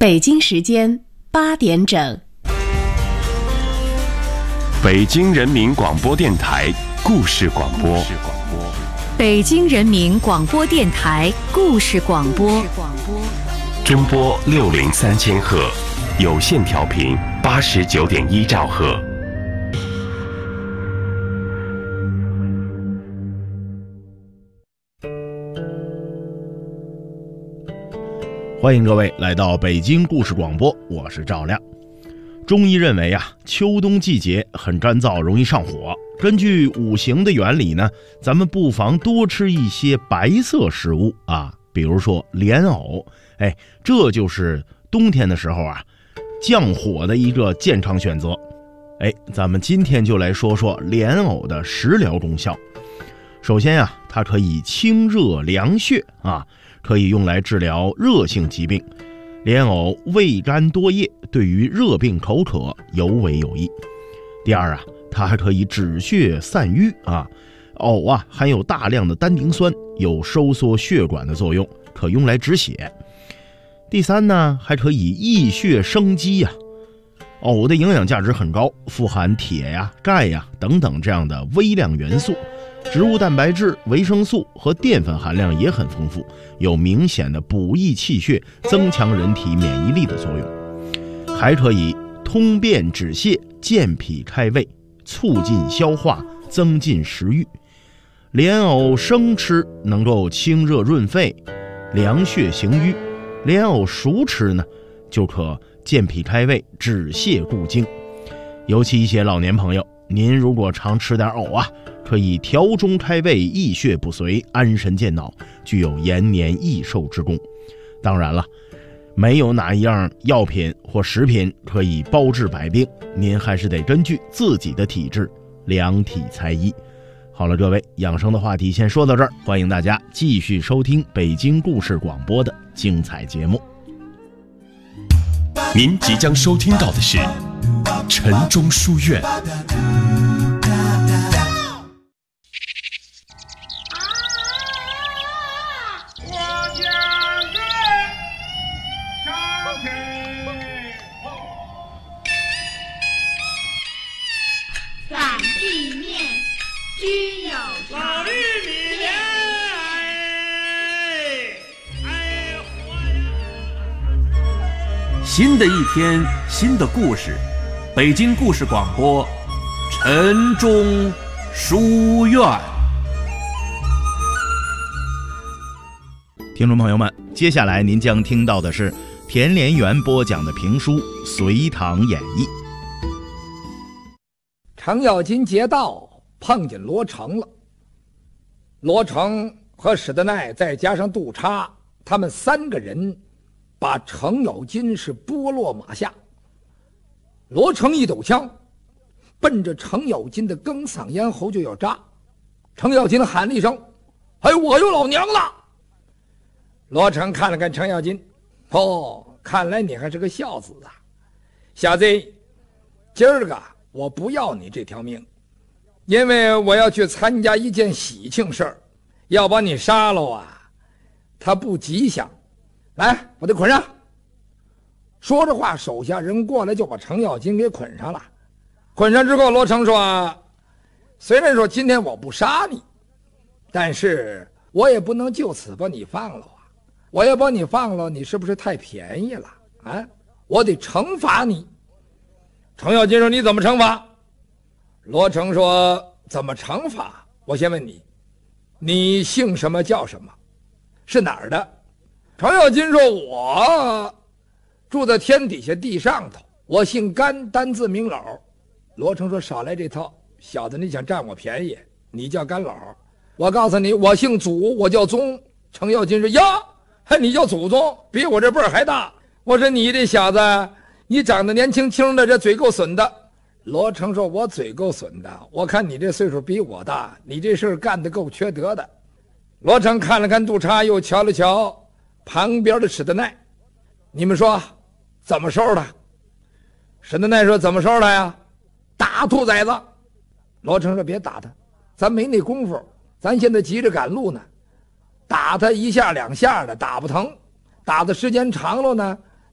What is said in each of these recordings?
北京时间8点整， 北京人民广播电台故事广播。 北京人民广播电台故事广播。 中波603000赫，有线调频89.1兆赫。 欢迎各位来到北京故事广播，我是赵亮。中医认为秋冬季节很干燥，容易上火。根据五行的原理呢，咱们不妨多吃一些白色食物比如说莲藕，这就是冬天的时候降火的一个健康选择。咱们今天就来说说莲藕的食疗功效。首先它可以清热凉血可以用来治疗热性疾病。莲藕味甘多液，对于热病口渴尤为有益。第二它还可以止血散瘀藕含有大量的单宁酸，有收缩血管的作用，可用来止血。第三呢，还可以益血生肌藕的营养价值很高，富含铁钙等等这样的微量元素，植物蛋白质、维生素和淀粉含量也很丰富，有明显的补益气血、增强人体免疫力的作用。还可以通便止泻、健脾开胃，促进消化，增进食欲。莲藕生吃能够清热润肺、凉血行瘀，莲藕熟吃呢就可健脾开胃、止泻固精。尤其一些老年朋友，您如果常吃点藕可以调中开胃、益血不遂、安神健脑，具有延年益寿之功。当然了，没有哪一样药品或食品可以包治百病，您还是得根据自己的体质量体裁衣。好了，各位，养生的话题先说到这儿，欢迎大家继续收听北京故事广播的精彩节目。 您即将收听到的是晨钟书院。 新的一天，新的故事，北京故事广播，晨钟书院。 听众朋友们，接下来您将听到的是田连元播讲的评书《隋唐演义》。 程咬金劫道碰见罗成了，罗成和史德奈再加上杜叉，他们3个人把程咬金是拨落马下。罗成一抖枪，奔着程咬金的庚嗓咽喉就要扎。程咬金喊了一声：“我有老娘了！”罗成看了看程咬金，看来你还是个孝子小子，今儿个我不要你这条命，因为我要去参加一件喜庆事儿，要把你杀了他不吉祥。来，把他捆上。说着话，手下人过来就把程咬金给捆上了。捆上之后，罗成说：“虽然说今天我不杀你，但是我也不能就此把你放了我要把你放了，你是不是太便宜了我得惩罚你。”程咬金说：“你怎么惩罚？”罗成说：“怎么惩罚？我先问你，你姓什么叫什么？是哪儿的？”程咬金说：“我住在天底下地上头，我姓甘，单字明老。”罗成说：“少来这套，小子，你想占我便宜？你叫甘老，我告诉你，我姓祖，我叫宗。”程咬金说：“呀，你叫祖宗，比我这辈儿还大。”我说：“你这小子，你长得年轻轻的，这嘴够损的。”罗成说：“我嘴够损的，我看你这岁数比我大，你这事儿干得够缺德的。”罗成看了看杜叉，又瞧了瞧旁边的史德奈，你们说怎么收拾他？史德奈说：“怎么收拾他呀？打兔崽子！”罗成说：“别打他，咱没那功夫，咱现在急着赶路呢。打他1下2下的打不疼，打的时间长了呢，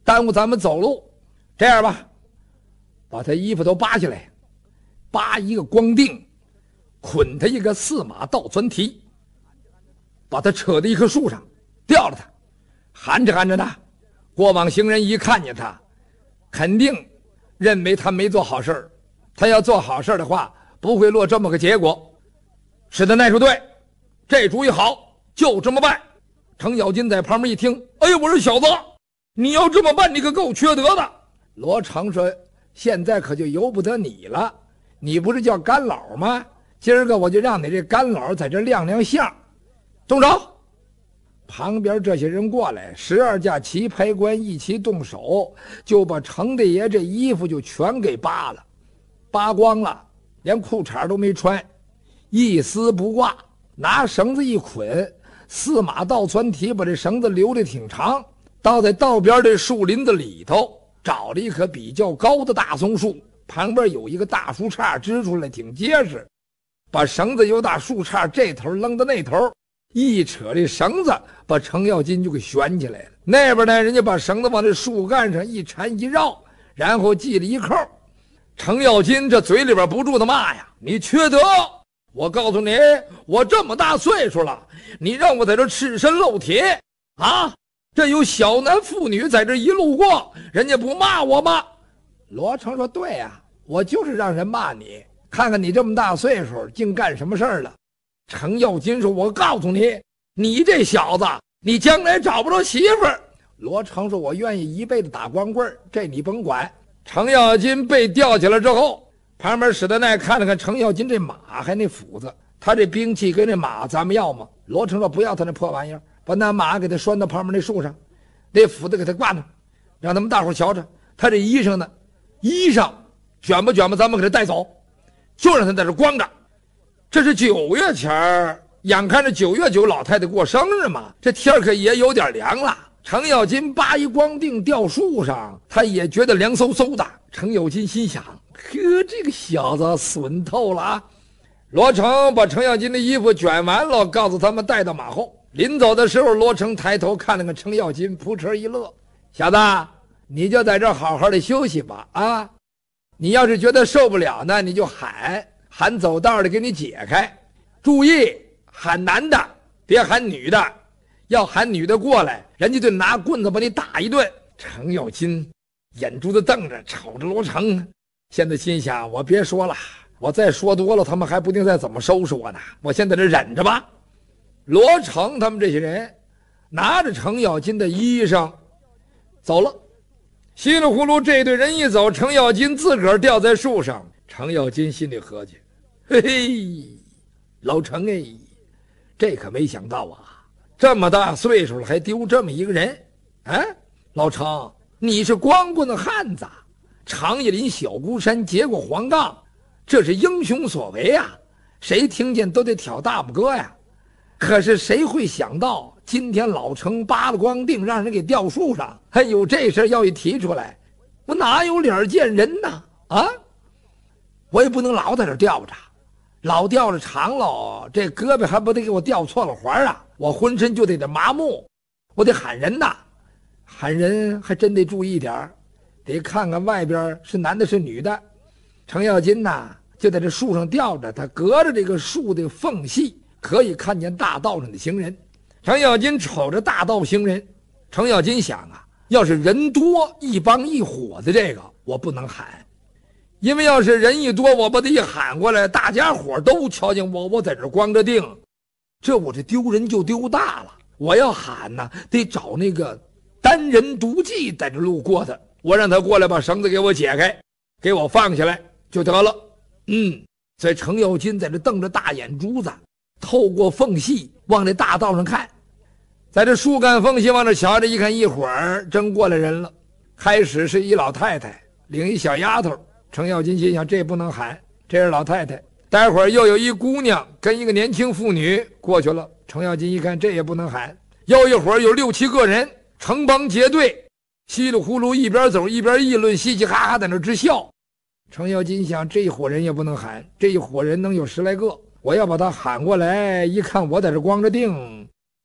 耽误咱们走路。这样吧，把他衣服都扒下来，扒一个光腚，捆他一个4马倒钻蹄，把他扯到一棵树上，吊了他，含着含着呢。过往行人一看见他，肯定认为他没做好事，他要做好事的话，不会落这么个结果。史德奈说：“对，这主意好，就这么办。”程咬金在旁边一听，哎呀，我说小子，你要这么办，你可够缺德的。罗成说：“现在可就由不得你了，你不是叫干老吗？今儿个我就让你这干老在这亮亮相。动手！”旁边这些人过来，12架旗牌官一起动手，就把程大爷这衣服就全给扒了，扒光了，连裤衩都没穿，一丝不挂，拿绳子一捆，4马倒窜蹄，把这绳子留得挺长，倒在道边这树林子里头，找了一棵比较高的大松树，旁边有一个大树杈支出来，挺结实，把绳子由大树杈这头扔到那头，一扯这绳子，把程咬金就给悬起来了。那边呢，人家把绳子往这树干上一缠一绕，然后系了一扣。程咬金这嘴里边不住的骂呀：“你缺德！我告诉你，我这么大岁数了，你让我在这赤身露体啊！这有小男妇女在这一路过，人家不骂我吗？”罗成说：“对呀，我就是让人骂你，看看你这么大岁数竟干什么事儿了。”程咬金说：“我告诉你，你这小子，你将来找不着媳妇儿。”罗成说：“我愿意一辈子打光棍，这你甭管。”程咬金被吊起来之后，旁边史德奈看了看程咬金这马还那斧子，他这兵器跟这马咱们要吗？罗成说：“不要他那破玩意儿，把那马给他拴到旁边那树上，那斧子给他挂上，让他们大伙瞧着。他这衣裳呢，衣裳卷吧卷吧，咱们给他带走，就让他在这光着。这是9月前儿，眼看着9月9老太太过生日嘛，这天可也有点凉了。程咬金扒一光腚吊树上，他也觉得凉飕飕的。程咬金心想：呵，这个小子损透了啊！罗成把程咬金的衣服卷完了，告诉他们带到马后。临走的时候，罗成抬头看了看程咬金，扑哧一乐：“小子，你就在这儿好好的休息吧啊！你要是觉得受不了呢，你就喊走道的给你解开，注意喊男的，别喊女的。要喊女的过来，人家就拿棍子把你打一顿。”程咬金眼珠子瞪着，瞅着罗成，现在心想：我别说了，我再说多了，他们还不定再怎么收拾我呢。我先在这忍着吧。罗成他们这些人拿着程咬金的衣裳走了，稀里糊涂这队人一走，程咬金自个儿吊在树上。程咬金心里合计：嘿嘿，老程哎，这可没想到啊，这么大岁数了还丢这么一个人啊！老程，你是光棍的汉子，长叶林小孤山结过黄杠，这是英雄所为啊，谁听见都得挑大拇哥呀。可是谁会想到今天老程扒了光腚让人给吊树上，还有这事要一提出来，我哪有脸见人呢啊！我也不能老在这吊着，老吊着长了，这胳膊还不得给我吊错了环啊！我浑身就得麻木，我得喊人呐，喊人还真得注意点，得看看外边是男的是女的。程咬金呐，就在这树上吊着，他隔着这个树的缝隙可以看见大道上的行人。程咬金瞅着大道行人，程咬金想啊，要是人多一帮一伙的这个我不能喊，因为要是人一多，我把他一喊过来，大家伙都瞧见我在这光着腚，这我这丢人就丢大了。我要喊呢，得找那个单人独骑在这路过的，我让他过来把绳子给我解开，给我放下来就得了。所以程咬金在这瞪着大眼珠子，透过缝隙往这大道上看，在这树干缝隙往这瞧着，一看一会儿真过来人了。开始是一老太太领一小丫头，程咬金心想这不能喊，这是老太太。待会儿又有一姑娘跟一个年轻妇女过去了，程咬金一看这也不能喊。又一会儿有6、7个人成帮结队，稀里呼噜一边走一边议论，嘻嘻哈哈在那直笑。程咬金想这一伙人也不能喊，这一伙人能有10来个，我要把他喊过来，一看我在这光着腚，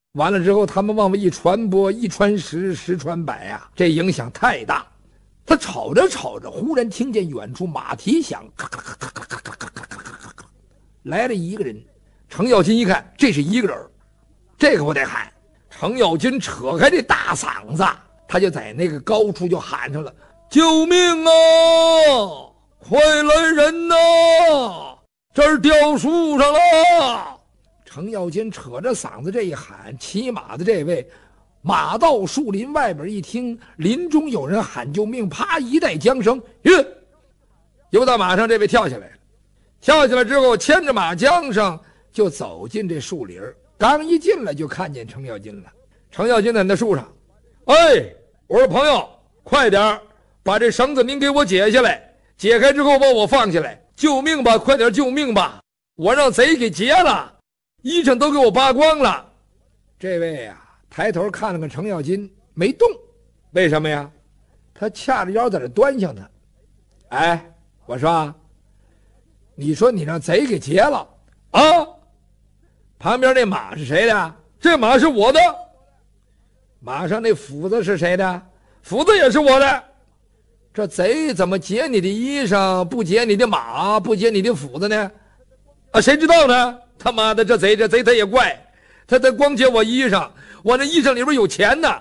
完了之后，他们往外一传播，一传十，十传百啊，这影响太大。他吵着吵着，忽然听见远处马蹄响，咔咔咔咔咔咔咔咔咔咔咔，来了一个人。程咬金一看，这是一个人，这个我得喊。程咬金扯开这大嗓子，他就在那个高处就喊上了：“救命啊！快来人呐！这儿掉树上了！”程咬金扯着嗓子这一喊，骑马的这位马到树林外边一听，林中有人喊救命，啪一带缰绳，由到马上这位跳下来了。跳下来之后，牵着马缰绳就走进这树林，刚一进来就看见程咬金了。程咬金在那树上，我说朋友，快点把这绳子您给我解下来，解开之后把我放下来，救命吧，快点救命吧，我让贼给劫了，衣裳都给我扒光了。这位啊，抬头看了看程咬金，没动。为什么呀？他掐着腰在这端详他。我说你说你让贼给劫了啊？旁边那马是谁的？这马是我的。马上那斧子是谁的？斧子也是我的。这贼怎么劫你的衣裳，不劫你的马，不劫你的斧子呢？谁知道呢？他妈的，这贼他也怪，他光劫我衣裳，我那衣裳里边有钱呢。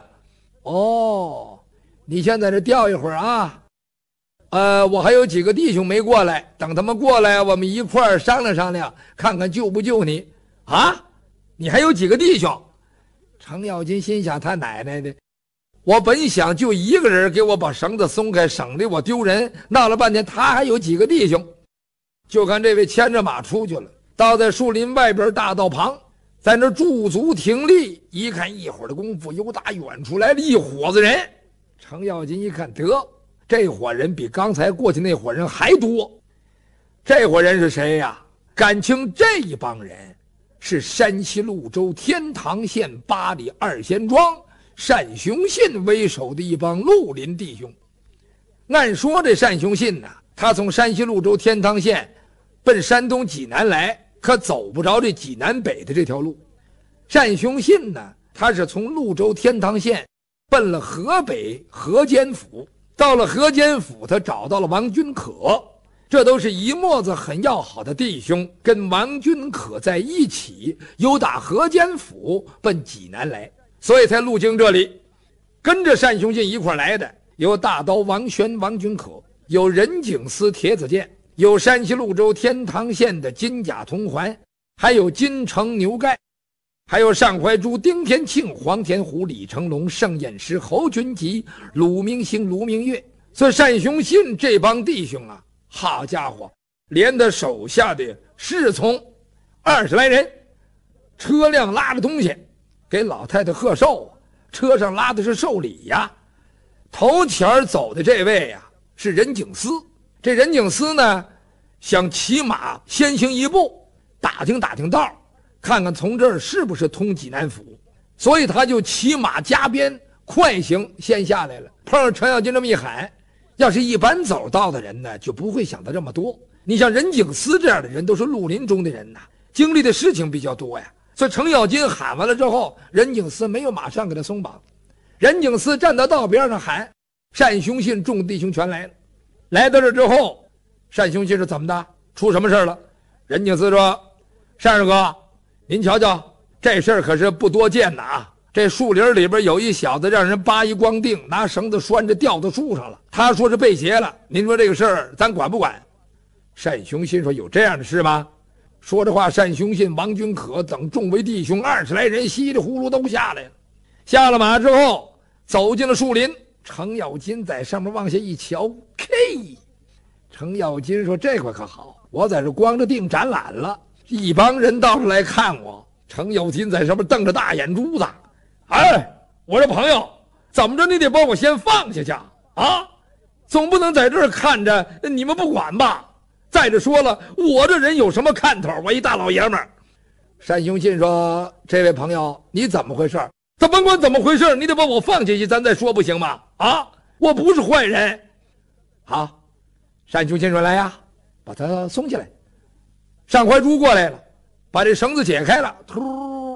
你先在这吊一会儿啊。我还有几个弟兄没过来，等他们过来，我们一块儿商量商量，看看救不救你啊？你还有几个弟兄？程咬金心想，他奶奶的，我本想就一个人给我把绳子松开，省得我丢人，闹了半天他还有几个弟兄。就看这位牵着马出去了，到在树林外边大道旁，在那驻足停立，一看一会儿的功夫，由打远处来了一伙子人。程咬金一看，得，这伙人比刚才过去那伙人还多。这伙人是谁呀？感情这一帮人是山西潞州天堂县八里二仙庄单雄信为首的一帮绿林弟兄。按说这单雄信呢，他从山西潞州天堂县奔山东济南来，可走不着这济南北的这条路。单雄信呢，他是从潞州天堂县奔了河北河间府，到了河间府，他找到了王君可，这都是一墨子很要好的弟兄，跟王君可在一起，由打河间府奔济南来，所以才路经这里。跟着单雄信一块来的有大刀王宣、王君可，有任景思、铁子健，有山西潞州天堂县的金甲铜环，还有金城牛盖，还有单怀珠、丁天庆、黄天虎、李成龙、盛彦师、侯君集、鲁明星、卢明月。所以单雄信这帮弟兄啊，好家伙，连他手下的侍从20来人，车辆拉着东西给老太太贺寿啊，车上拉的是寿礼呀。头前走的这位呀，是任景思。这任景思呢，想骑马先行一步，打听打听道，看看从这儿是不是通济南府，所以他就骑马加鞭快行先下来了。碰上程咬金这么一喊，要是一般走道的人呢，就不会想到这么多。你像任景思这样的人，都是绿林中的人呐，经历的事情比较多呀。所以程咬金喊完了之后，任景思没有马上给他松绑，任景思站到道边上喊，单雄信众弟兄全来了。来到这之后，单雄信说怎么的，出什么事了？任景思说，单二哥，您瞧瞧，这事儿可是不多见的啊。这树林里边有一小子让人扒一光腚，拿绳子拴着吊到树上了，他说是被劫了，您说这个事儿咱管不管？单雄信说，有这样的事吗？说这话，单雄信、王君可等众位弟兄20来人稀里呼噜都下来了。下了马之后，走进了树林。程咬金在上面往下一瞧，程咬金说，这回可好，我在这光着腚展览了，一帮人到这来看我。程咬金在上面瞪着大眼珠子，我这朋友，怎么着你得把我先放下去啊？总不能在这儿看着你们不管吧？再者说了，我这人有什么看头？我一大老爷们儿。单雄信说，这位朋友，你怎么回事？他甭管怎么回事，你得把我放下去，咱再说不行吗？我不是坏人。好，单雄信说，来呀，把他松起来。单怀珠过来了，把这绳子解开了，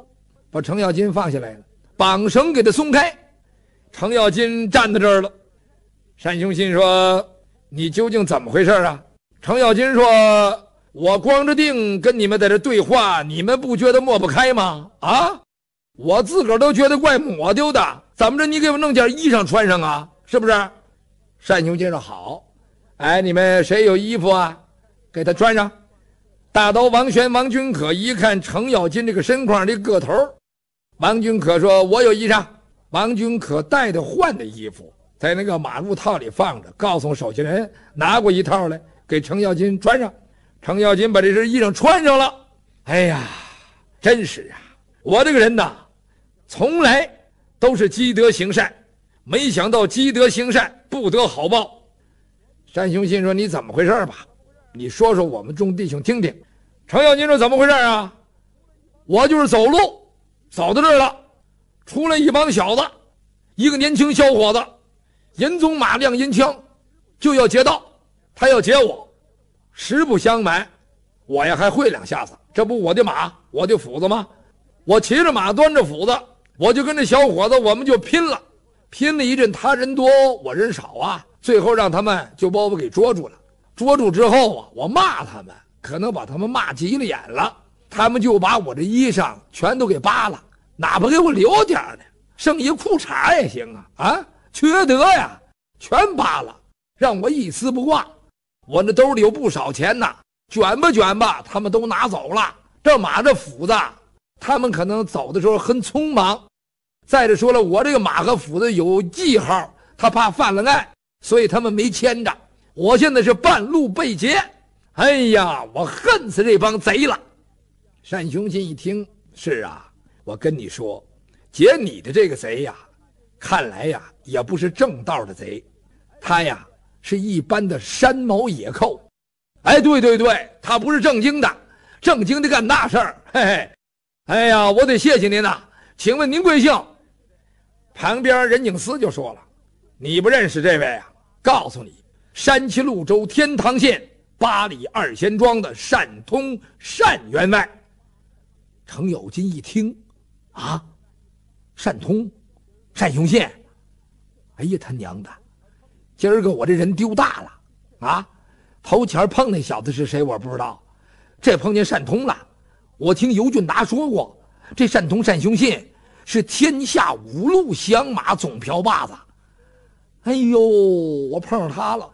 把程咬金放下来了，绑绳给他松开。程咬金站在这儿了。单雄信说：“你究竟怎么回事啊？”程咬金说：“我光着腚跟你们在这对话，你们不觉得抹不开吗？啊，我自个儿都觉得怪抹丢的，怎么着你给我弄件衣裳穿上啊？是不是？”单雄信说：“好，哎，你们谁有衣服啊？给他穿上。”大刀王玄、王君可一看程咬金这个身况、这个头，王君可说：“我有衣裳。”王君可带着换的衣服，在那个马路套里放着，告诉手下人拿过一套来给程咬金穿上。程咬金把这身衣裳穿上了。哎呀，真是啊，我这个人呐，从来都是积德行善，没想到积德行善不得好报。单雄信说：“你怎么回事吧？你说说我们众弟兄听听。”程咬金说：“怎么回事啊？我就是走路走到这儿了，出来一帮小子，一个年轻小伙子，银鬃马亮银枪，就要劫道，他要劫我。实不相瞒，我呀还会两下子，这不我的马，我的斧子吗？我骑着马，端着斧子，我就跟这小伙子我们就拼了一阵，他人多我人少啊，最后让他们就把我给捉住了。捉住之后啊，我骂他们，可能把他们骂急了眼了，他们就把我这衣裳全都给扒了，哪怕给我留点呢，剩一裤衩也行啊！啊，缺德呀，全扒了，让我一丝不挂。我那兜里有不少钱呐，卷吧，他们都拿走了。这马这斧子，他们可能走的时候很匆忙。再者说了，我这个马和斧子有记号，他怕犯了案，所以他们没牵着。我现在是半路被劫，哎呀，我恨死这帮贼了。单雄信一听，是啊，我跟你说，劫你的这个贼呀，看来呀也不是正道的贼，他呀是一般的山毛野寇。哎，对，他不是正经的干那事儿。嘿嘿，哎呀，我得谢谢您呐，请问您贵姓？旁边任景思就说了：“你不认识这位啊？告诉你，山西潞州天堂县8里2贤庄的单通单员外。”程咬金一听，啊，单通，单雄信，哎呀他娘的，今儿个我这人丢大了啊！头前碰那小子是谁我不知道，这碰见单通了。我听尤俊达说过，这单通单雄信是天下5路响马总瓢把子。哎呦，我碰上他了。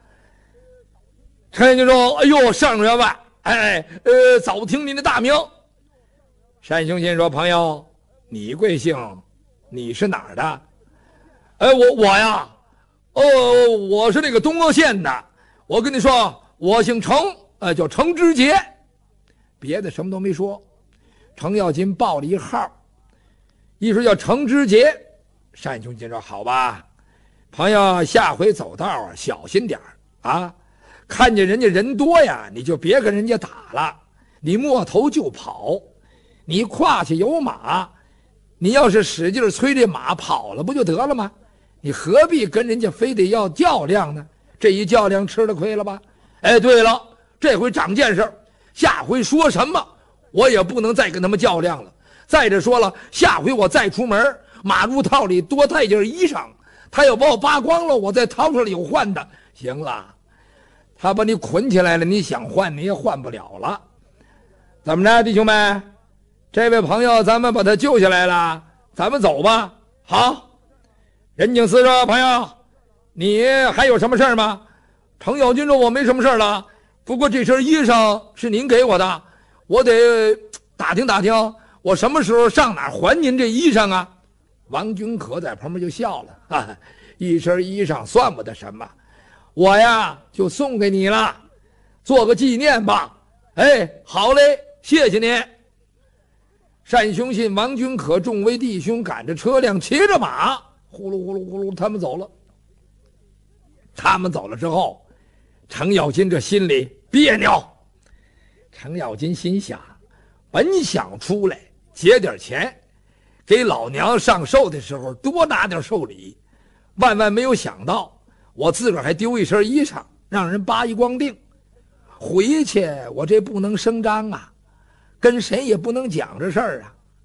陈就说：“哎呦，单员外，早听您的大名。”单雄信说：“朋友，你贵姓？你是哪儿的？”我呀，我是那个东阿县的。我跟你说，我姓程，叫程之杰，别的什么都没说。程咬金报了一号，一说叫程之杰。单雄信说：“好吧，朋友，下回走道啊小心点啊，看见人家人多呀，你就别跟人家打了，你摸头就跑。你胯下有马，你要是使劲催这马跑了不就得了吗？你何必跟人家非得要较量呢？这一较量吃了亏了吧？哎，对了，这回长见识，下回说什么我也不能再跟他们较量了。再者说了，下回我再出门，马路套里多带件衣裳，他要把我扒光了，我再掏出来有换的。行了，他把你捆起来了，你想换你也换不了了。怎么着，弟兄们？这位朋友，咱们把他救下来了，咱们走吧。好。任景思说：“朋友，你还有什么事儿吗？”程咬金说：“我没什么事儿了，不过这身衣裳是您给我的，我得打听打听，我什么时候上哪儿还您这衣裳啊？”王君可在旁边就笑了：“一身衣裳算不得什么，我呀就送给你了，做个纪念吧。”哎，好嘞，谢谢您。单雄信、王君可众位弟兄赶着车辆，骑着马，呼噜呼噜呼噜，他们走了。他们走了之后，程咬金这心里别扭。程咬金心想，本想出来结点钱，给老娘上寿的时候多拿点寿礼，万万没有想到，我自个儿还丢一身衣裳，让人扒一光腚。回去我这不能声张啊，跟谁也不能讲这事儿啊。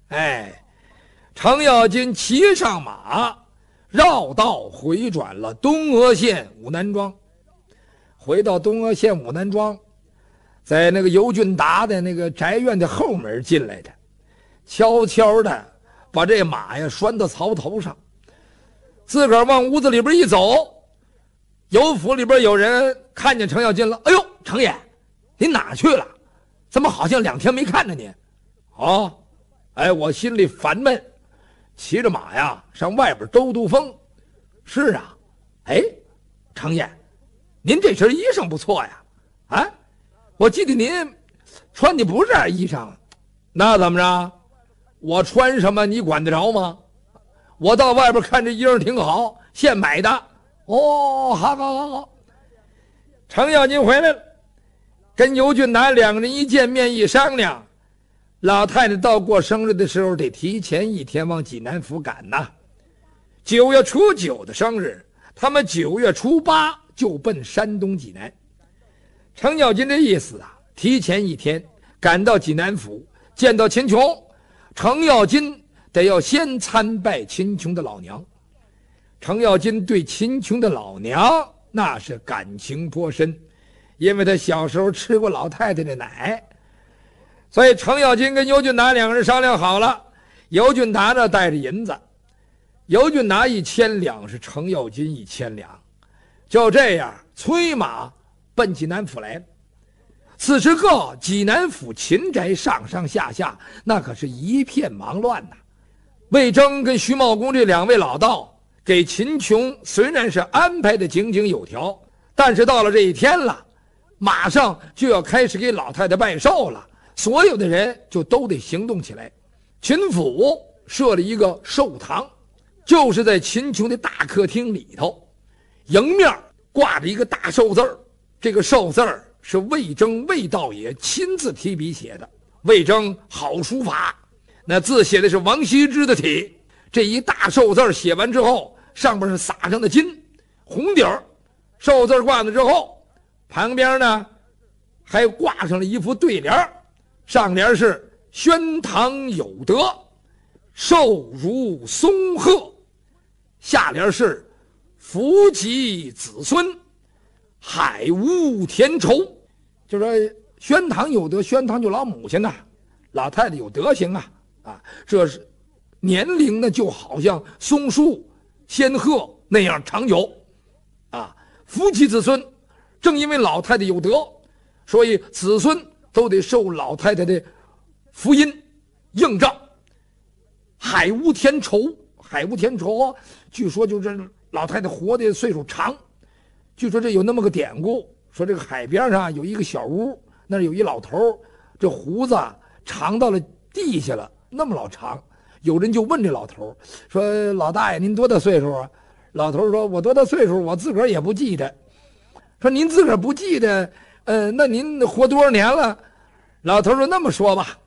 程咬金骑上马，绕道回转了东阿县武南庄。回到东阿县武南庄，在那个尤俊达的那个宅院的后门进来的，悄悄的把这马呀拴到槽头上，自个儿往屋子里边一走，尤府里边有人看见程咬金了。哎呦，程爷，您哪去了？怎么好像2天没看着您？哦，我心里烦闷，骑着马呀上外边兜风。是啊，程爷，您这身衣裳不错呀。我记得您穿的不是这衣裳。那怎么着？我穿什么你管得着吗？我到外边看这衣裳挺好，现买的。哦，好。程咬金回来了，跟尤俊达2个人一见面一商量，老太太到过生日的时候得提前1天往济南府赶呐。9月初9的生日，他们9月初8就奔山东济南。程咬金这意思啊，提前1天赶到济南府见到秦琼，程咬金得要先参拜秦琼的老娘。程咬金对秦琼的老娘那是感情颇深，因为他小时候吃过老太太的奶。所以程咬金跟尤俊达2个人商量好了，尤俊达呢带着银子，尤俊达1000两，是程咬金1000两，就这样催马奔济南府来了。此时个济南府秦宅上上下下那可是一片忙乱呐。魏征跟徐茂公这2位老道给秦琼虽然是安排的井井有条，但是到了这一天了，马上就要开始给老太太拜寿了，所有的人就都得行动起来。秦府设了一个寿堂，就是在秦琼的大客厅里头，迎面挂着一个大寿字儿。这个寿字儿是魏征魏道爷亲自提笔写的。魏征好书法，那字写的是王羲之的体。这一大寿字写完之后，上边是撒上的金红底儿，寿字挂了之后，旁边呢还挂上了一副对联，上联是宣堂有德，寿如松鹤，下联是福及子孙，海无田畴。就说宣堂有德，宣堂就老母亲呐，老太太有德行啊，这是年龄呢就好像松树仙鹤那样长久啊。福及子孙，正因为老太太有德，所以子孙都得受老太太的福音映照。海无田畴，海无田畴，据说就是老太太活的岁数长。据说这有那么个典故，说这个海边上有一个小屋，那有一老头，这胡子长到了地下了，那么老长。有人就问这老头说：“老大爷，您多大岁数啊？”老头说：“我多大岁数，我自个儿也不记得。”说：“您自个儿不记得，那您活多少年了？”老头说：“那么说吧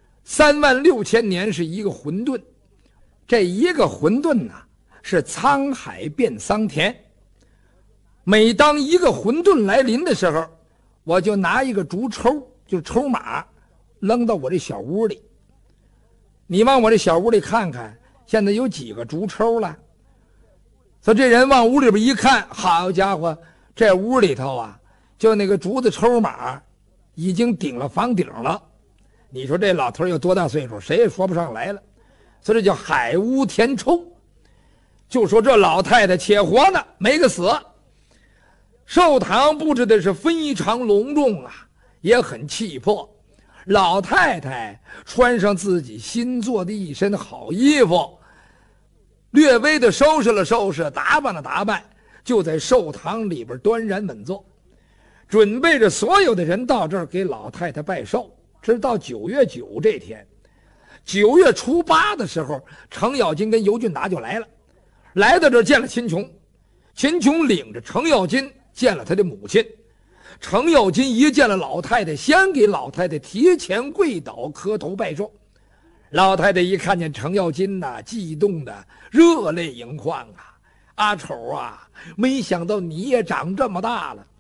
，36000年是一个混沌，这一个混沌呐，是沧海变桑田。每当一个混沌来临的时候，我就拿一个竹抽，就抽马，扔到我这小屋里。你往我这小屋里看看，现在有几个竹抽了？”所以这人往屋里边一看，好家伙，这屋里头啊，就那个竹子抽马已经顶了房顶了。你说这老头有多大岁数，谁也说不上来了。所以这叫海无田畴，就说这老太太且活呢，没个死。寿堂布置的是非常隆重啊，也很气魄。老太太穿上自己新做的一身好衣服，略微的收拾了收拾，打扮了打扮，就在寿堂里边端然稳坐，准备着所有的人到这儿给老太太拜寿。直到9月9这天，9月初8的时候，程咬金跟尤俊达就来了，来到这儿见了秦琼。秦琼领着程咬金见了他的母亲。程咬金一见了老太太，先给老太太提前跪倒磕头拜寿。老太太一看见程咬金呐，激动的热泪盈眶啊！阿丑啊，没想到你也长这么大了。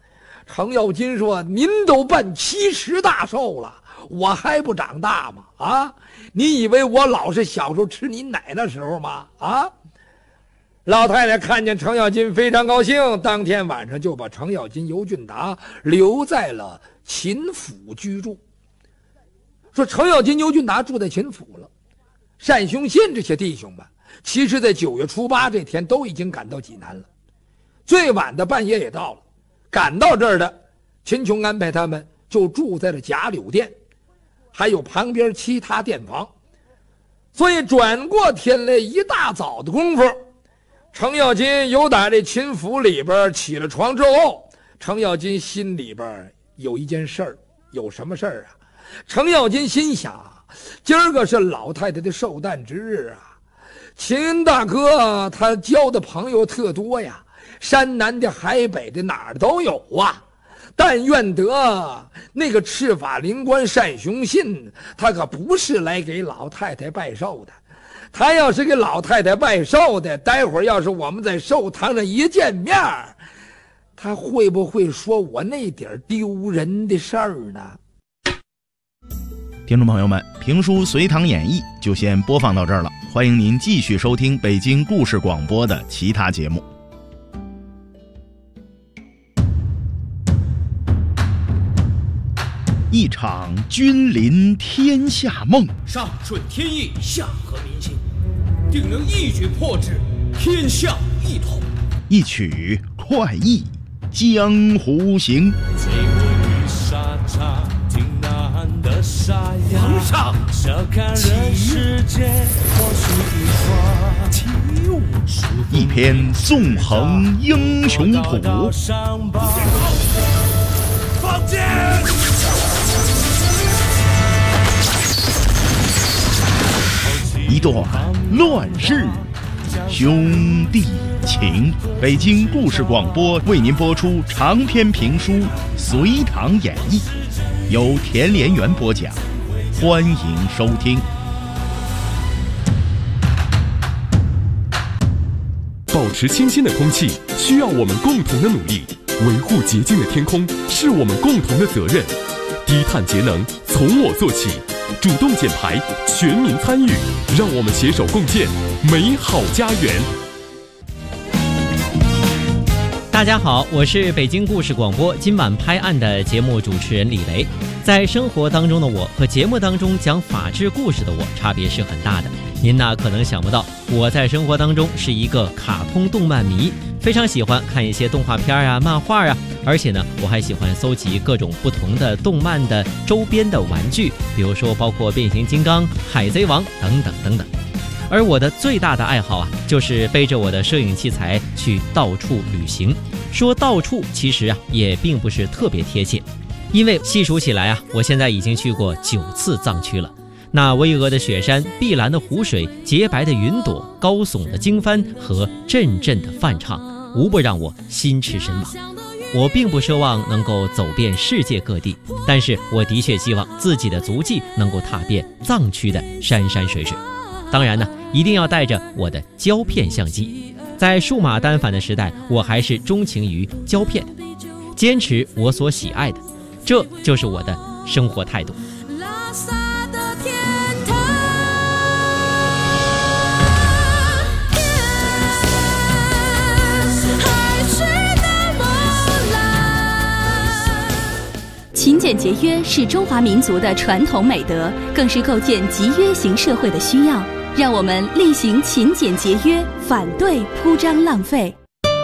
程咬金说：“您都奔70大寿了，我还不长大吗？啊，你以为我老是小时候吃您奶的时候吗？啊！”老太太看见程咬金非常高兴，当天晚上就把程咬金、尤俊达留在了秦府居住。说程咬金、尤俊达住在秦府了，单雄信这些弟兄们，其实在9月初8这天都已经赶到济南了，最晚的半夜也到了。赶到这儿的，秦琼安排他们就住在了贾柳店，还有旁边其他店房。所以转过天来一大早的功夫，程咬金由打这秦府里边起了床之后，程咬金心里边有一件事儿。有什么事儿啊？程咬金心想，今儿个是老太太的寿诞之日啊，秦大哥他交的朋友特多呀，山南的海北的哪儿都有啊。但愿得那个赤法灵官单雄信，他可不是来给老太太拜寿的。他要是给老太太拜寿的，待会儿要是我们在寿堂上一见面，他会不会说我那点丢人的事儿呢？ 听众朋友们，评书《隋唐演义》就先播放到这儿了，欢迎您继续收听北京故事广播的其他节目。一场君临天下梦， 上顺天意，下合民心，定能一举破之，天下一统。 一曲快意江湖行。 皇上， 一篇纵横英雄谱， 放箭！ 一段乱世兄弟情。北京故事广播为您播出长篇评书《隋唐演义》，由田连元播讲，欢迎收听。 保持清新的空气需要我们共同的努力，维护洁净的天空是我们共同的责任。低碳节能从我做起，主动减排，全民参与，让我们携手共建美好家园。 大家好，我是北京故事广播今晚拍案的节目主持人李雷。在生活当中的我和节目当中讲法治故事的我差别是很大的。您呢可能想不到，我在生活当中是一个卡通动漫迷，非常喜欢看一些动画片啊、漫画啊，而且呢我还喜欢搜集各种不同的动漫的周边的玩具，比如说包括变形金刚、海贼王等等等等。而我的最大的爱好啊，就是背着我的摄影器材去到处旅行。说到处其实啊也并不是特别贴切，因为细数起来啊，我现在已经去过9次藏区了。那巍峨的雪山、碧蓝的湖水、洁白的云朵、高耸的经幡和阵阵的梵唱，无不让我心驰神往。我并不奢望能够走遍世界各地，但是我的确希望自己的足迹能够踏遍藏区的山山水水。当然呢，一定要带着我的胶片相机。在数码单反的时代，我还是钟情于胶片，坚持我所喜爱的，这就是我的生活态度。 勤俭节约是中华民族的传统美德，更是构建集约型社会的需要。让我们力行勤俭节约，反对铺张浪费。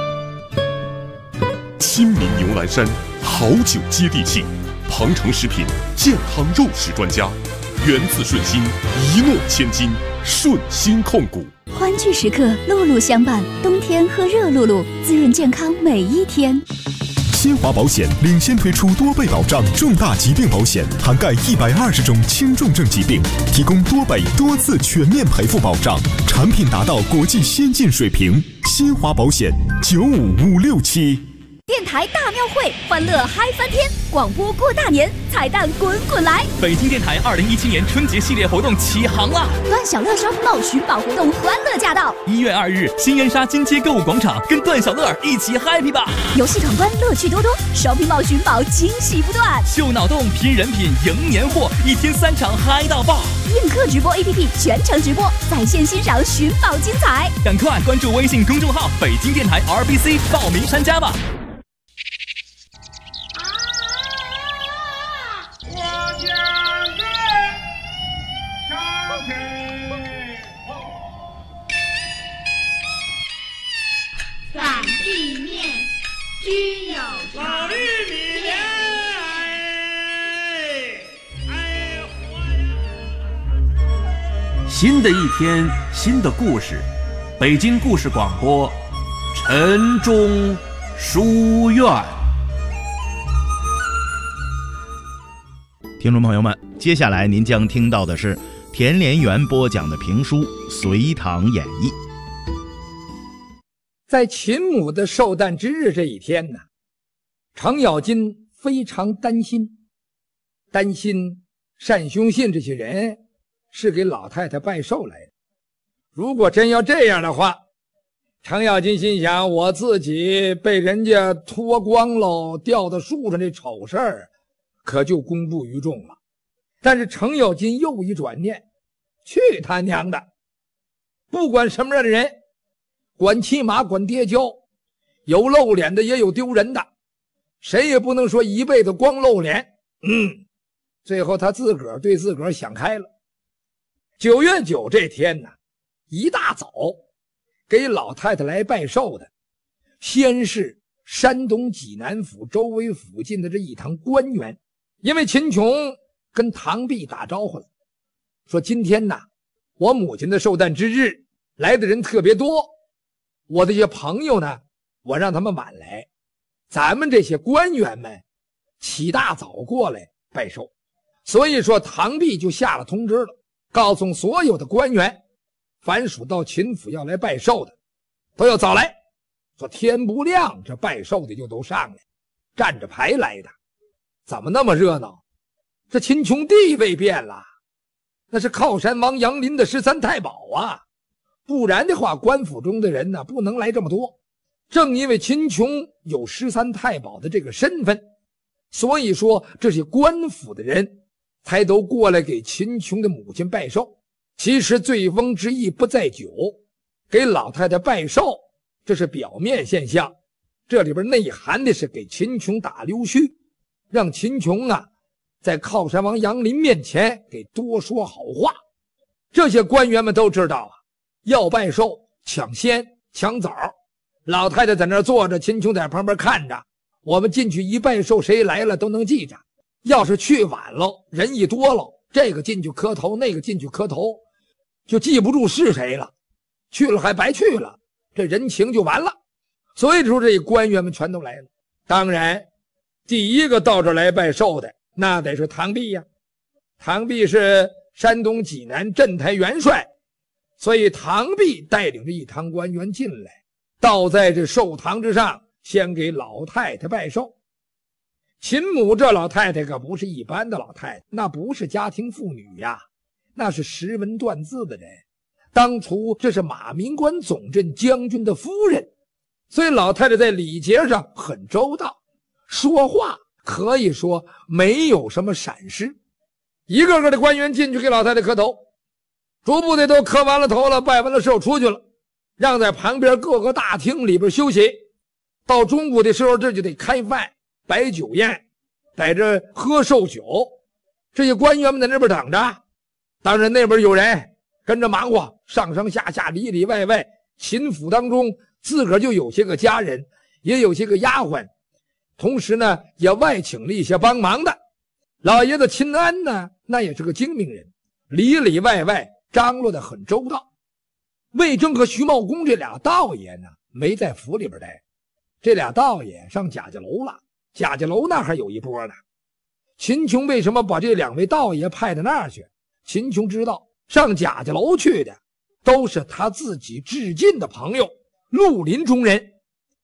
亲民牛栏山，好酒接地气，庞城食品健康肉食专家，源自顺心，一诺千金，顺心控股。 欢聚时刻，露露相伴，冬天喝热露露，滋润健康每一天。 新华保险领先推出多倍保障重大疾病保险，涵盖120种轻重症疾病，提供多倍多次全面赔付保障，产品达到国际先进水平。新华保险95567。 电台大庙会，欢乐嗨翻天，广播过大年，彩蛋滚滚来。 北京电台2017年春节系列活动起航啦！ 段小乐烧瓶帽寻宝活动欢乐驾到 ！1月2日，新源沙金街购物广场，跟段小乐一起 happy 吧！ 游戏闯关乐趣多多，烧瓶帽寻宝惊喜不断， 秀脑洞拼人品赢年货，1天3场嗨到爆！ 映客直播 APP 全程直播，在线欣赏寻宝精彩。 赶快关注微信公众号北京电台 RBC 报名参加吧！ 反地面均有老玉米莲， 新的一天，新的故事，北京故事广播，晨钟书院。 听众朋友们，接下来您将听到的是田连元播讲的评书《隋唐演义》。 在秦母的寿诞之日这一天呢，程咬金非常担心单兄信这些人是给老太太拜寿来的。如果真要这样的话，程咬金心想，我自己被人家脱光了吊到树上这丑事儿可就公布于众了。但是程咬金又一转念，去他娘的，不管什么样的人，管骑马管跌跤，有露脸的也有丢人的，谁也不能说一辈子光露脸。最后他自个儿对自个儿想开了。9月9这天呢，一大早给老太太来拜寿的，先是山东济南府周围附近的这一堂官员。因为秦琼跟唐弼打招呼了，说今天呢，我母亲的寿诞之日，来的人特别多，我的一些朋友呢，我让他们晚来，咱们这些官员们起大早过来拜寿。所以说唐弼就下了通知了，告诉所有的官员，凡属到秦府要来拜寿的都要早来，说天不亮这拜寿的就都上来，站着排来的。怎么那么热闹？这秦琼地位变了，那是靠山王杨林的13太保啊，不然的话官府中的人呢不能来这么多。正因为秦琼有13太保的这个身份，所以说这些官府的人才都过来给秦琼的母亲拜寿。其实醉翁之意不在酒，给老太太拜寿这是表面现象，这里边内涵的是给秦琼打溜须，让秦琼啊在靠山王杨林面前给多说好话。这些官员们都知道啊，要拜寿抢先抢早，老太太在那儿坐着，秦琼在旁边看着，我们进去一拜寿，谁来了都能记着。要是去晚了，人一多了，这个进去磕头，那个进去磕头，就记不住是谁了，去了还白去了，这人情就完了。所以说这官员们全都来了。当然第一个到这来拜寿的那得是唐弼呀，唐弼是山东济南镇台元帅，所以唐弼带领着一堂官员进来，倒在这寿堂之上，先给老太太拜寿。秦母这老太太可不是一般的老太太，那不是家庭妇女呀，那是识文断字的人。当初这是马明关总镇将军的夫人，所以老太太在礼节上很周到，说话可以说没有什么闪失。一个个的官员进去给老太太磕头，逐步的都磕完了头了，拜完了寿出去了，让在旁边各个大厅里边休息。到中午的时候这就得开饭摆酒宴，在这喝寿酒，这些官员们在那边等着。当然那边有人跟着忙活，上上下下里里外外，秦府当中自个儿就有些个家人，也有些个丫鬟，同时呢也外请了一些帮忙的。老爷子秦安呢，那也是个精明人，里里外外张罗得很周到。魏征和徐茂公这俩道爷呢没在府里边待，这俩道爷上贾家楼了，贾家楼那还有一波呢。秦琼为什么把这两位道爷派到那儿去？秦琼知道上贾家楼去的都是他自己至近的朋友，绿林中人。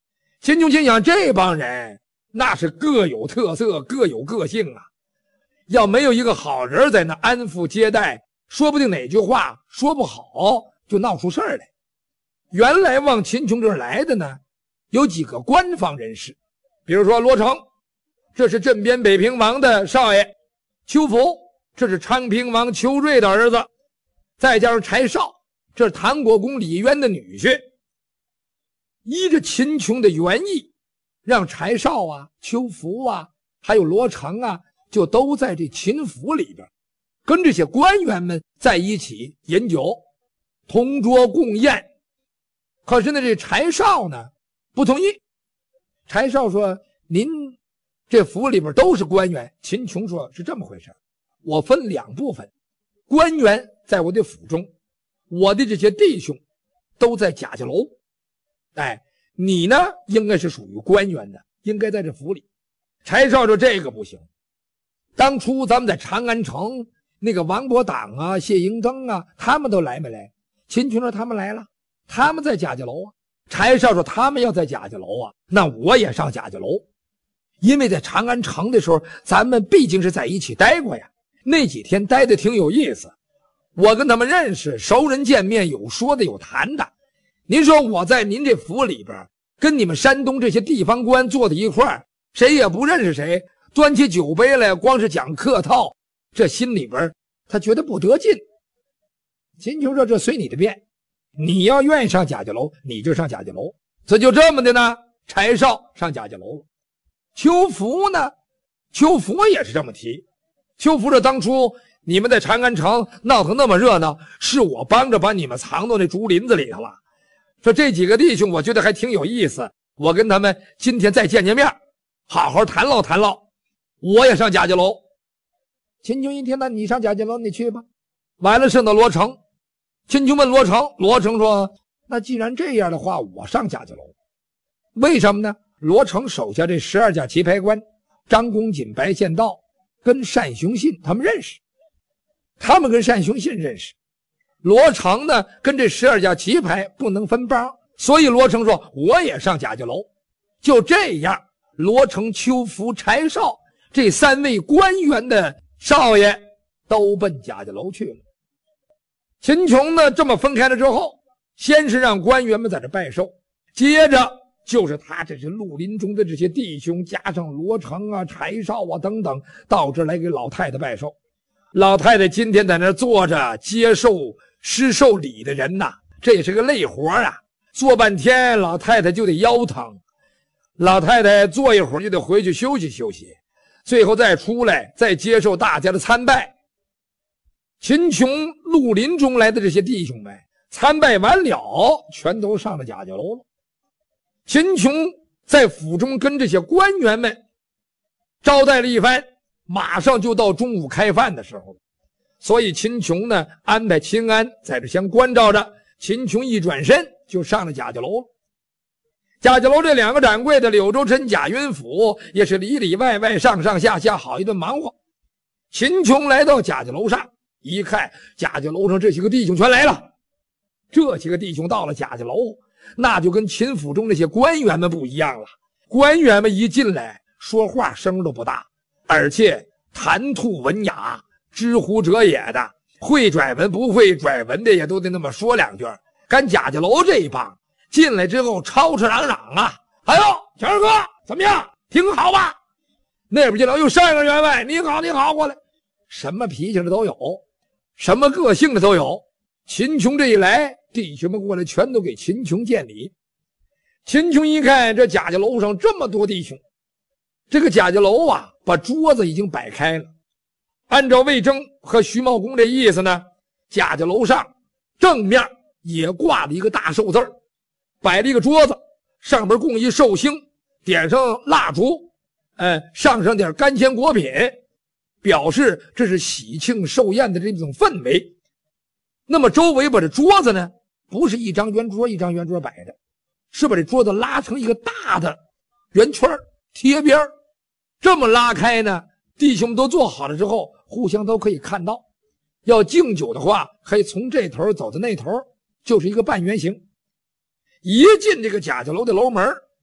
秦琼心想，这帮人那是各有特色，各有个性啊，要没有一个好人在那安抚接待，说不定哪句话说不好就闹出事儿来。原来往秦琼这儿来的呢，有几个官方人士，比如说罗成，这是镇边北平王的少爷；邱福，这是昌平王邱瑞的儿子；再加上柴绍，这是唐国公李渊的女婿。依着秦琼的原意，让柴绍啊、邱福啊，还有罗成啊，就都在这秦府里边，跟这些官员们在一起饮酒，同桌共宴。可是呢，这柴绍呢不同意。柴绍说：“您这府里边都是官员。”秦琼说：“是这么回事，我分两部分，官员在我的府中，我的这些弟兄都在贾家楼。哎，你呢应该是属于官员的，应该在这府里。”柴绍说：“这个不行，当初咱们在长安城，那个王伯党啊、谢迎登啊，他们都来没来？”秦琼说：“他们来了，他们在贾家楼啊。”柴绍说：“他们要在贾家楼啊，那我也上贾家楼，因为在长安城的时候，咱们毕竟是在一起待过呀，那几天待的挺有意思，我跟他们认识，熟人见面，有说的有谈的。您说我在您这府里边，跟你们山东这些地方官坐在一块儿，谁也不认识谁，端起酒杯来，光是讲客套，这心里边他觉得不得劲。”秦琼说：“这随你的便，你要愿意上贾家楼，你就上贾家楼。”这就这么的呢，柴绍上贾家楼了。邱福呢，邱福也是这么提。邱福说：“当初你们在长安城闹得那么热闹，是我帮着把你们藏到那竹林子里头了。说这几个弟兄我觉得还挺有意思，我跟他们今天再见见面，好好谈唠谈唠，我也上贾家楼。”秦琼一听，那你上贾家楼你去吧。完了剩到罗成，秦琼问罗成，罗成说：“那既然这样的话，我上贾家楼。为什么呢？罗成手下这12家棋牌官，张公瑾、白献道跟单雄信他们认识，他们跟单雄信认识。罗成呢跟这12家棋牌不能分帮，所以罗成说我也上贾家楼。就这样，罗成、邱福、柴绍这3位官员的少爷都奔贾家楼去了。秦琼呢这么分开了之后，先是让官员们在这拜寿，接着就是他这些绿林中的这些弟兄，加上罗成啊、柴绍啊等等，到这来给老太太拜寿。老太太今天在那坐着接受施寿礼的人呐，这也是个累活啊，坐半天老太太就得腰疼，老太太坐一会儿就得回去休息休息，最后再出来再接受大家的参拜。秦琼绿林中来的这些弟兄们参拜完了，全都上了贾家楼了。秦琼在府中跟这些官员们招待了一番，马上就到中午开饭的时候了。所以秦琼呢安排秦安在这先关照着，秦琼一转身就上了贾家楼了。贾家楼这2个掌柜的柳州陈、贾云甫也是里里外外上上下下好一顿忙活。秦琼来到贾家楼上一看，贾家楼上这些个弟兄全来了。这些个弟兄到了贾家楼，那就跟秦府中那些官员们不一样了。官员们一进来说话声都不大，而且谈吐文雅，知乎者也的，会拽文不会拽文的也都得那么说两句。赶贾家楼这一帮进来之后吵吵嚷嚷啊，哎呦强儿哥怎么样，挺好吧？那边进来又上一个员外，你好你好，过来，什么脾气的都有，什么个性的都有。秦琼这一来，弟兄们过来全都给秦琼见礼。秦琼一看这贾家楼上这么多弟兄，这个贾家楼啊把桌子已经摆开了，按照魏征和徐茂公这意思呢，贾家楼上正面也挂了一个大寿字，摆了一个桌子，上边供一寿星，点上蜡烛，上点干鲜果品，表示这是喜庆寿宴的这种氛围。那么周围把这桌子呢，不是一张圆桌一张圆桌摆着，是把这桌子拉成一个大的圆圈贴边，这么拉开呢，弟兄们都坐好了之后互相都可以看到。要敬酒的话可以从这头走到那头，就是一个半圆形。一进这个贾家楼的楼门，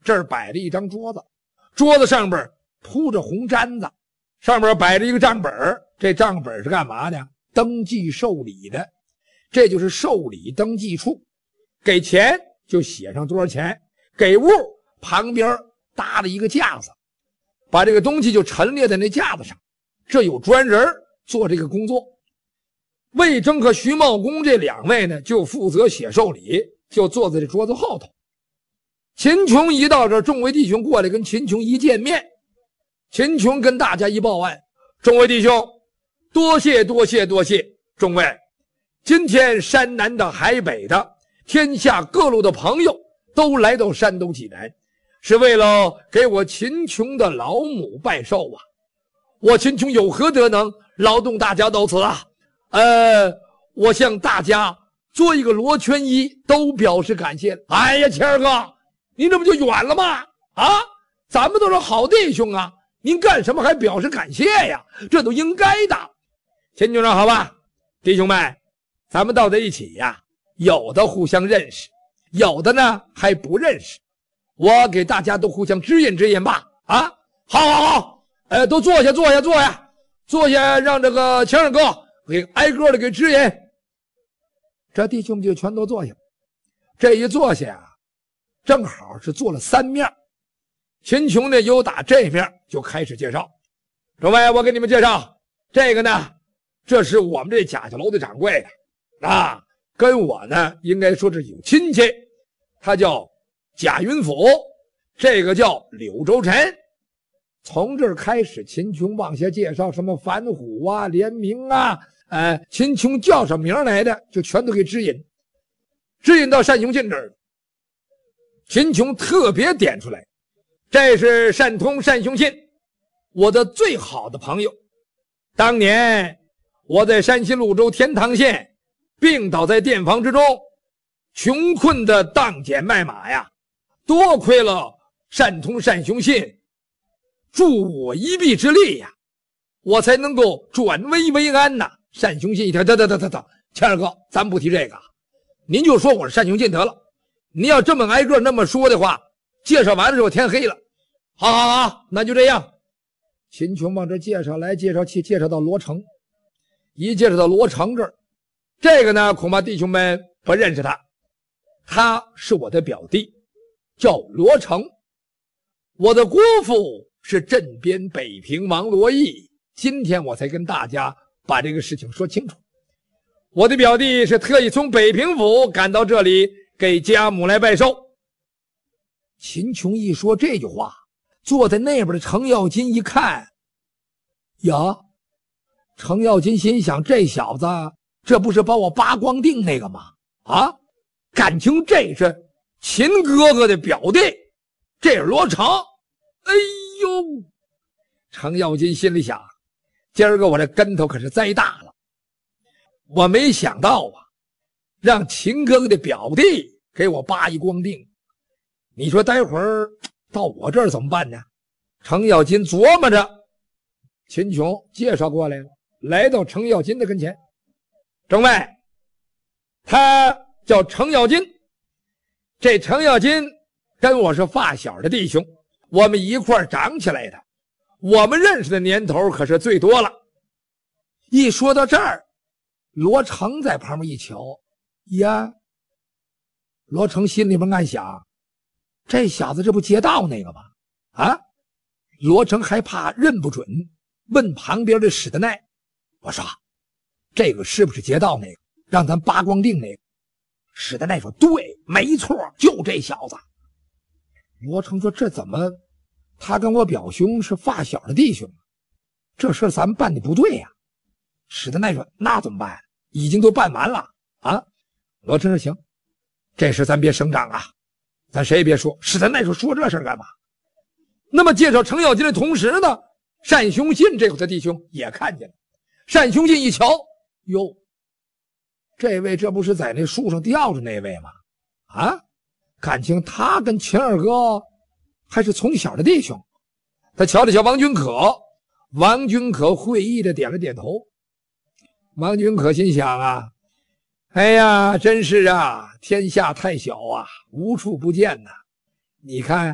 这儿摆着一张桌子，桌子上边铺着红毡子，上面摆着一个账本，这账本是干嘛的？登记受礼的，这就是受礼登记处。给钱就写上多少钱，给物旁边搭了一个架子，把这个东西就陈列在那架子上，这有专人做这个工作。魏征和徐茂公这两位呢，就负责写受礼，就坐在这桌子后头。秦琼一到这儿，众位弟兄过来跟秦琼一见面，秦琼跟大家一报案，众位弟兄，多谢多谢多谢众位，今天山南的海北的天下各路的朋友都来到山东济南，是为了给我秦琼的老母拜寿啊！我秦琼有何德能劳动大家到此啊？我向大家做一个罗圈衣，都表示感谢。哎呀，谦儿哥，您这不就远了吗？啊，咱们都是好弟兄啊，您干什么还表示感谢呀？这都应该的。秦琼说：“好吧，弟兄们，咱们到在一起呀，有的互相认识，有的呢还不认识，我给大家都互相指引指引吧。啊，好好好，都坐下坐下坐下坐下，让这个谦儿哥给挨个的给指引。”这弟兄们就全都坐下。这一坐下啊，正好是坐了三面。秦琼呢，由打这面就开始介绍。诸位，我给你们介绍，这个呢，这是我们这贾家楼的掌柜的啊，跟我呢应该说是有亲戚，他叫贾云甫，这个叫柳州臣。从这儿开始，秦琼往下介绍什么樊虎啊、连明啊，秦琼叫上名来的就全都给指引，指引到单雄进这儿。秦琼特别点出来，这是单通单雄信，我的最好的朋友。当年我在山西潞州天堂县病倒在店房之中，穷困的当捡卖马呀，多亏了单通单雄信助我一臂之力呀，我才能够转危为安呐。单雄信一听，得，谦儿哥，咱不提这个，您就说我是单雄信得了。您要这么挨个那么说的话，介绍完了之后天黑了。好，那就这样。秦琼往这介绍来介绍去，介绍到罗成，一介绍到罗成这儿，这个呢恐怕弟兄们不认识他，他是我的表弟，叫罗成。我的姑父是镇边北平王罗毅，今天我才跟大家把这个事情说清楚。我的表弟是特意从北平府赶到这里给家母来拜寿。秦琼一说这句话，坐在那边的程咬金一看，呀，程咬金心想，这小子这不是把我扒光腚那个吗？啊，感情这是秦哥哥的表弟，这是罗成。哎呦，程咬金心里想，今儿个我这跟头可是栽大了。我没想到啊，让秦哥哥的表弟给我扒一光腚，你说待会儿到我这儿怎么办呢？程咬金琢磨着。秦琼介绍过来了，来到程咬金的跟前。众位，他叫程咬金，这程咬金跟我是发小的弟兄，我们一块儿长起来的，我们认识的年头可是最多了。一说到这儿，罗成在旁边一瞧，呀，罗成心里边暗想，这小子这不劫道那个吗？啊，罗成还怕认不准，问旁边的史德奈，我说这个是不是劫道那个让咱扒光腚那个？史德奈说对，没错，就这小子。罗成说这怎么他跟我表兄是发小的弟兄，这事咱们办的不对呀。史德奈说那怎么办？已经都办完了啊。罗成说行，这事咱别声张啊，咱谁也别说。史德奈说说这事干嘛？那么介绍程咬金的同时呢，单雄信这口的弟兄也看见了。单雄信一瞧，哟，这位这不是在那树上吊着那位吗？啊，感情他跟秦二哥还是从小的弟兄。他瞧了瞧王君可，王君可会意的点了点头。王君可心想啊，哎呀，真是啊，天下太小啊，无处不见呐。你看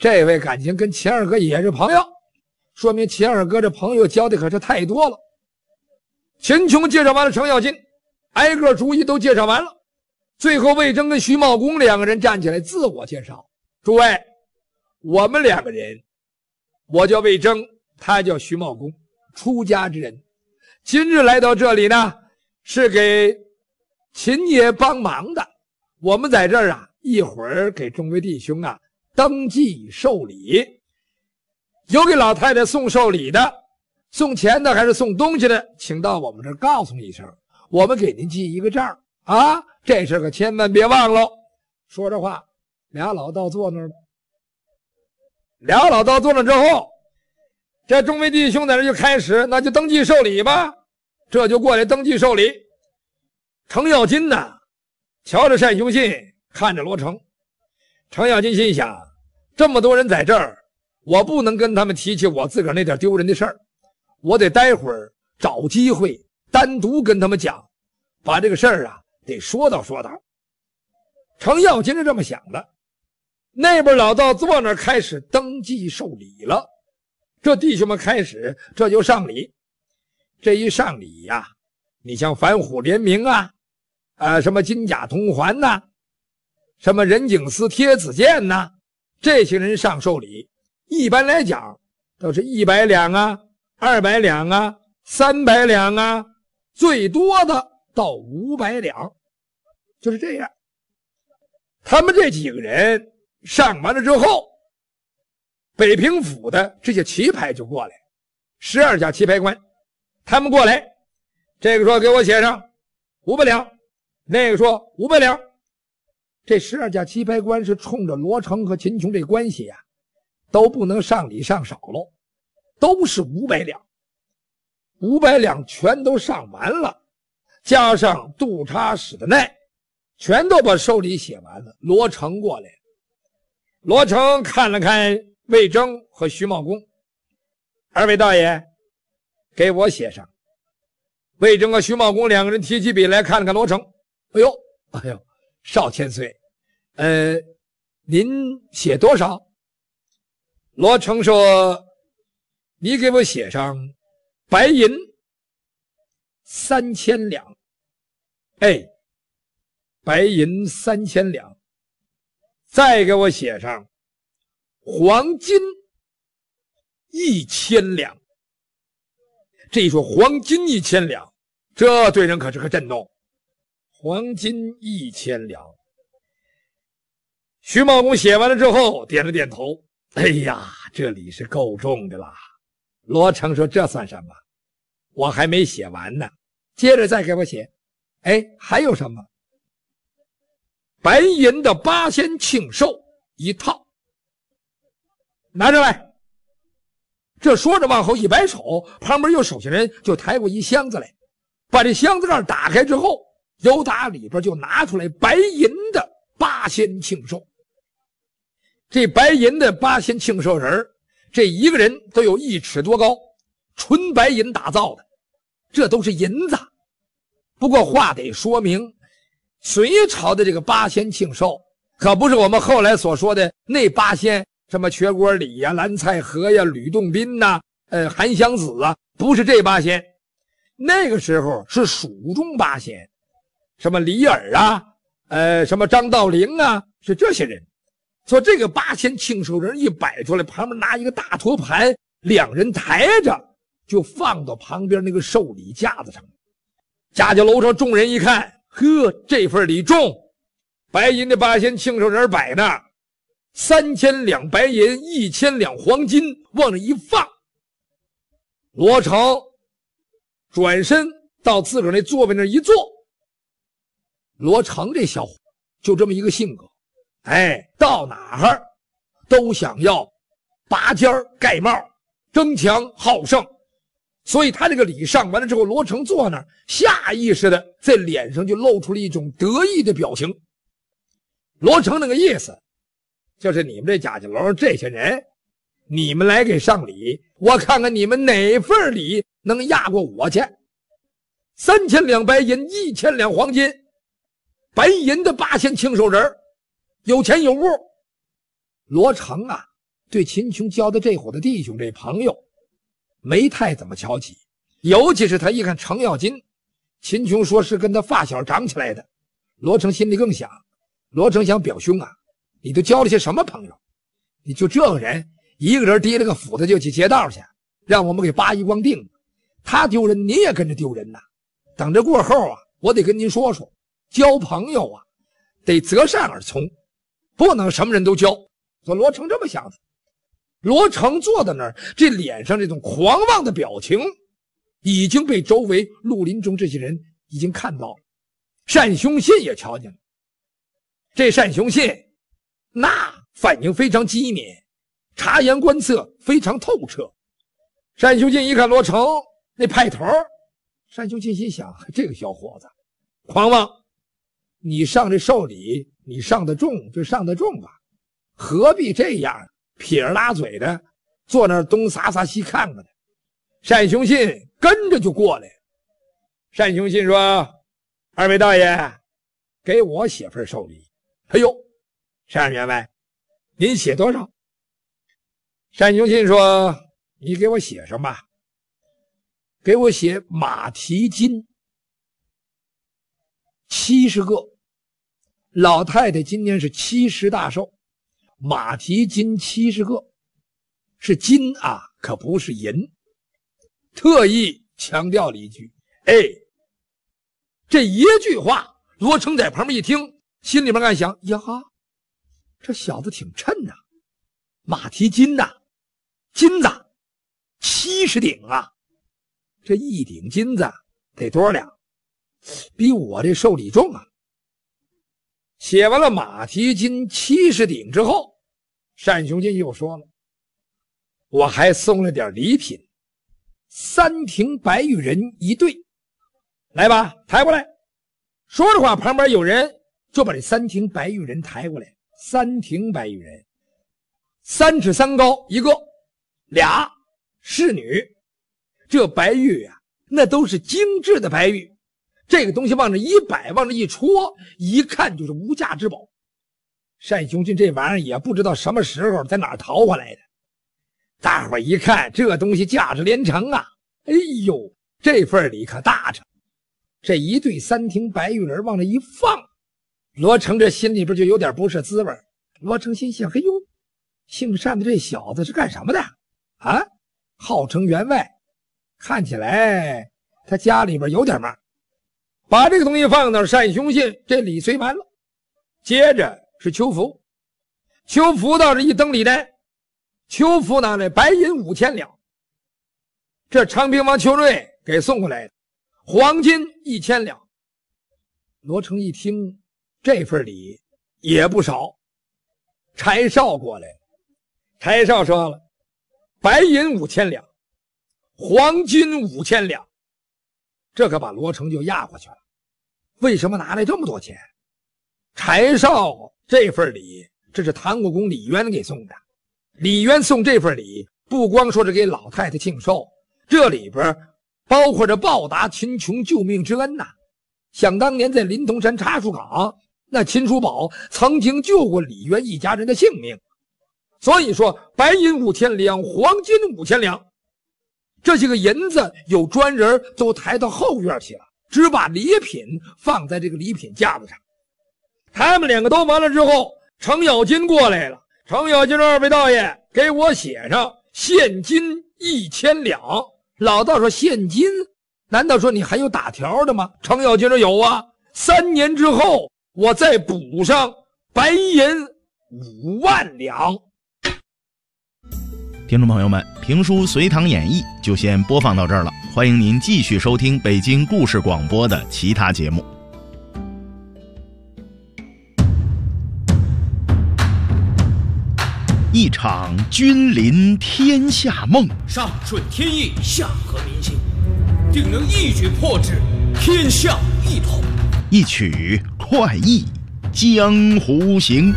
这位感情跟秦二哥也是朋友，说明秦二哥这朋友交的可是太多了。秦琼介绍完了程咬金，挨个逐一都介绍完了，最后魏征跟徐茂公两个人站起来自我介绍：诸位，我们两个人，我叫魏征，他叫徐茂公，出家之人，今日来到这里呢，是给秦爷帮忙的。我们在这儿啊，一会儿给众位弟兄啊登记受礼，有给老太太送寿礼的，送钱的还是送东西的，请到我们这儿告诉一声，我们给您记一个账啊，这事可千万别忘喽。说着话，俩老道坐那儿了。俩老道坐那之后，这众位弟兄在这就开始，那就登记受礼吧。这就过来登记受礼。程咬金呢，瞧着单雄信，看着罗成。程咬金心想，这么多人在这儿，我不能跟他们提起我自个儿那点丢人的事儿，我得待会儿找机会单独跟他们讲，把这个事儿啊得说道说道。程咬金是这么想的。那边老道坐那儿开始登记受礼了，这弟兄们开始这就上礼。这一上礼呀，你像反虎联名啊，什么金甲铜环呐，什么任景思贴子剑呐，这些人上受礼，一般来讲都是100两啊，200两啊，300两啊，最多的到500两，就是这样。他们这几个人上完了之后，北平府的这些棋牌就过来，12家棋牌官，他们过来，这个说给我写上500两，那个说500两。这12家棋牌官是冲着罗成和秦琼这关系呀，都不能上礼上少喽，都是500两，500两全都上完了，加上督察史的奈，全都把收礼写完了。罗成过来，罗成看了看魏征和徐茂公，二位大爷，给我写上。魏征和徐茂公两个人提起笔来，看了看罗成，哎呦，少千岁，您写多少？罗成说，你给我写上白银3000两。白银3000两，再给我写上黄金1000两。这一说黄金1000两，这对人可是个震动。黄金1000两。徐茂公写完了之后点了点头，哎呀，这礼是够重的啦。罗成说，这算什么，我还没写完呢，接着再给我写。还有什么？白银的8仙庆寿1套，拿着来。这说着往后一摆手，旁边有手下人就抬过一箱子来，把这箱子盖打开之后，由打里边就拿出来白银的8仙庆寿。这白银的8仙庆寿人，这一个人都有1尺多高，纯白银打造的，这都是银子。不过话得说明，隋朝的这个8仙庆寿可不是我们后来所说的那8仙，什么瘸锅李呀、蓝采和呀、吕洞宾呐、韩湘子啊，不是这8仙。那个时候是蜀中8仙，什么李耳啊，什么张道陵啊，是这些人。所以这个8仙庆寿人一摆出来，旁边拿一个大托盘，两人抬着就放到旁边那个寿礼架子上。家家楼上众人一看，呵，这份礼重，白银的8仙庆寿人摆那，3000两白银，1000两黄金，往那一放。罗成转身到自个儿那座位那一坐。罗成这小伙就这么一个性格，到哪儿都想要拔尖盖帽，争强好胜。所以他这个礼上完了之后，罗成坐那儿，下意识的在脸上就露出了一种得意的表情。罗成那个意思就是你们这贾家楼这些人，你们来给上礼，我看看你们哪份礼能压过我去。3000两白银，1000两黄金，白银的8仙庆寿人，有钱有物。罗成啊， 对秦琼交的这伙的弟兄这朋友没太怎么瞧起，尤其是他一看程咬金，秦琼说是跟他发小长起来的，罗成心里更想，罗成想表兄啊，你都交了些什么朋友？你就这个人，一个人提了个斧子就去劫道去，让我们给扒一光腚，他丢人你也跟着丢人呐。等着过后啊，我得跟您说说，交朋友啊得择善而从，不能什么人都交。说罗成这么想的，罗成坐在那儿，这脸上这种狂妄的表情已经被周围绿林中这些人已经看到了。单雄信也瞧见了，这单雄信那反应非常机敏，察言观色非常透彻。单雄信一看罗成那派头，单雄信心想，这个小伙子狂妄，你上这寿礼你上得重就上得重吧，何必这样撇着拉嘴的坐那儿东撒撒西看看的。单雄信跟着就过来。单雄信说，二位大爷给我写份寿礼。哎呦，单员外您写多少？单雄信说，你给我写上吧，给我写马蹄金70个，老太太今年是70大寿，马蹄金70个，是金啊，可不是银。特意强调了一句，哎，这一句话，罗成在旁边一听，心里面暗想，呀哈，这小子挺称呐，马蹄金呐，金子70顶啊，这一顶金子得多少两？比我这寿礼重啊。写完了马蹄金70顶之后，单雄信又说了，我还送了点礼品，3挺白玉人一对，来吧，抬过来。说着话，旁边有人就把这3挺白玉人抬过来。3挺白玉人3尺3高一个，俩侍女，这白玉啊，那都是精致的白玉，这个东西往这一摆，往这一戳，一看就是无价之宝。单雄信这玩意儿也不知道什么时候在哪儿淘回来的，大伙一看这东西价值连城啊，哎呦，这份礼可大着。这一对3挺白玉人往这一放，罗成这心里边就有点不是滋味。罗成心想，嘿呦，姓单的这小子是干什么的啊？号称员外，看起来他家里边有点嘛。把这个东西放到单雄信，这礼随完了。接着是邱福，邱福到这一登礼单，邱福拿来白银5000两，这长平王邱瑞给送过来的，黄金1000两。罗成一听这份礼也不少，柴少过来，柴少说了，白银5000两，黄金5000两，这可把罗成就压过去了。为什么拿来这么多钱？柴少这份礼，这是唐国公李渊给送的。李渊送这份礼，不光说是给老太太庆寿，这里边包括着报答秦琼救命之恩呐。想当年在临潼山查书港，那秦叔宝曾经救过李渊一家人的性命，所以说白银5000两，黄金5000两，这些个银子有专人都抬到后院去了，只把礼品放在这个礼品架子上。他们两个都完了之后，程咬金过来了。程咬金说，二位大爷给我写上现金1000两。老道说，现金？难道说你还有打条的吗？程咬金说，有啊，3年之后我再补上白银5万两。 听众朋友们，评书《隋唐演义》就先播放到这儿了，欢迎您继续收听北京故事广播的其他节目。一场君临天下梦， 上顺天意，下合民心，定能一举破之，天下一统。 一曲快意江湖行。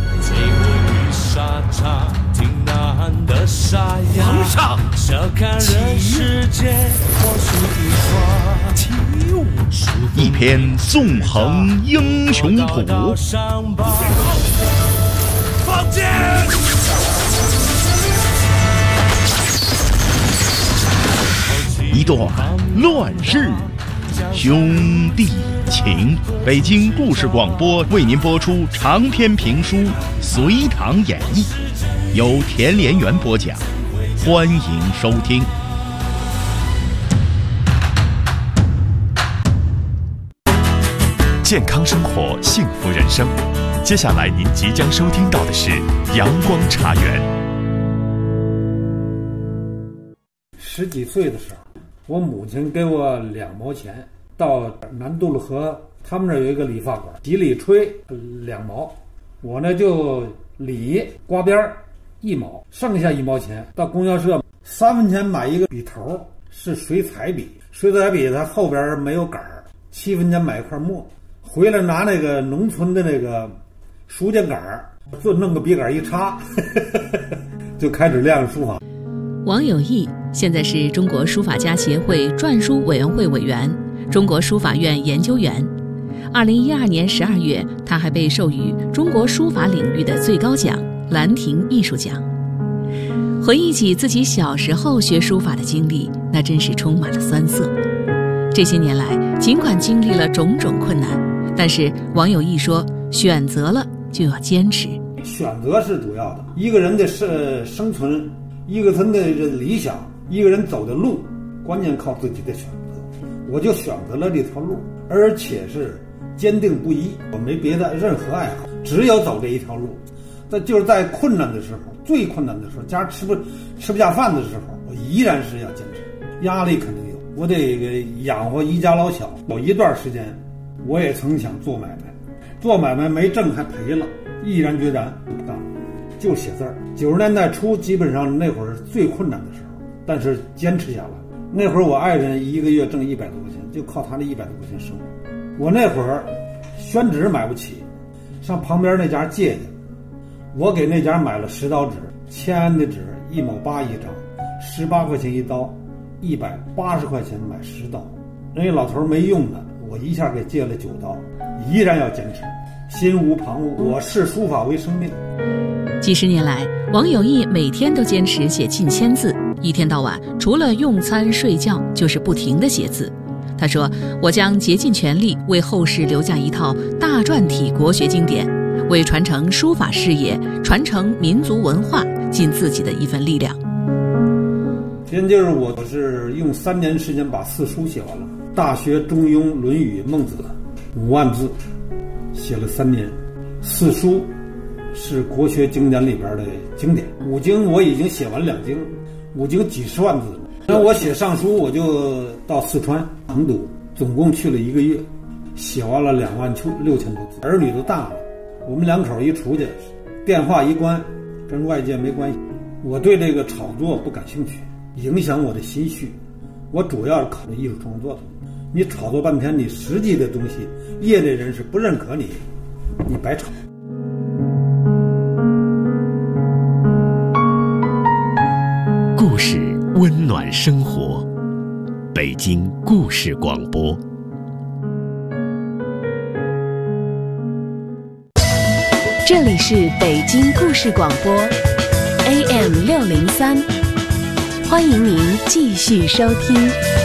皇上， 一篇纵横英雄谱。 放箭！ 段乱世兄弟情。北京故事广播为您播出长篇评书《隋唐演义》，由田连元播讲，欢迎收听。 健康生活，幸福人生。接下来您即将收听到的是阳光茶园。 10几岁的时候，我母亲给我2毛钱，到南渡了河，他们那儿有一个理发馆，洗理吹2毛，我呢就理刮边1毛，剩下1毛钱到供销社3分钱买一个笔头，是水彩笔，水彩笔它后边没有杆儿，7分钱买一块墨，回来拿那个农村的那个书架杆儿，就弄个笔杆一插就开始练书法。 王有义现在是中国书法家协会篆书委员会委员、中国书法院研究员。2012年12月，他还被授予中国书法领域的最高奖兰亭艺术奖。回忆起自己小时候学书法的经历，那真是充满了酸涩。这些年来，尽管经历了种种困难，但是王有义说，选择了就要坚持。 选择是主要的，一个人的生存，一个人的理想，一个人走的路，关键靠自己的选择。我就选择了这条路，而且是坚定不移，我没别的任何爱好，只有走这一条路。就是在困难的时候，最困难的时候，家吃不下饭的时候，我依然是要坚持。压力肯定有，我得养活一家老小。有一段时间我也曾想做买卖，做买卖没挣还赔了，毅然决然不干，就写字儿。90年代初，基本上那会儿最困难的时候，但是坚持下来。那会儿我爱人一个月挣100多块钱，就靠他那100多块钱生活。我那会儿宣纸买不起，上旁边那家借去，我给那家买了10刀纸，签的纸1毛8一张，18块钱一刀，180块钱买10刀。人家老头没用的，我一下给借了9刀，依然要坚持，心无旁骛。我视书法为生命。 几十年来，王有义每天都坚持写近1000字，一天到晚除了用餐睡觉就是不停地写字。他说，我将竭尽全力为后世留下一套大篆体国学经典，为传承书法事业、传承民族文化尽自己的一份力量。 现就是我是用3年时间把4书写完了，《大学》《中庸》《论语》《孟子》5万字，写了3年。4书是国学经典里边的经典，5经我已经写完2经，5经几十万字了。那我写上书，我就到四川成都，总共去了1个月，写完了26000多字。儿女都大了，我们2口一出去，电话一关，跟外界没关系。我对这个炒作不感兴趣，影响我的心绪。我主要是考虑艺术创作的。你炒作半天，你实际的东西，业内人士不认可你，你白炒。 故事温暖生活，北京故事广播。 这里是北京故事广播 AM603，欢迎您继续收听。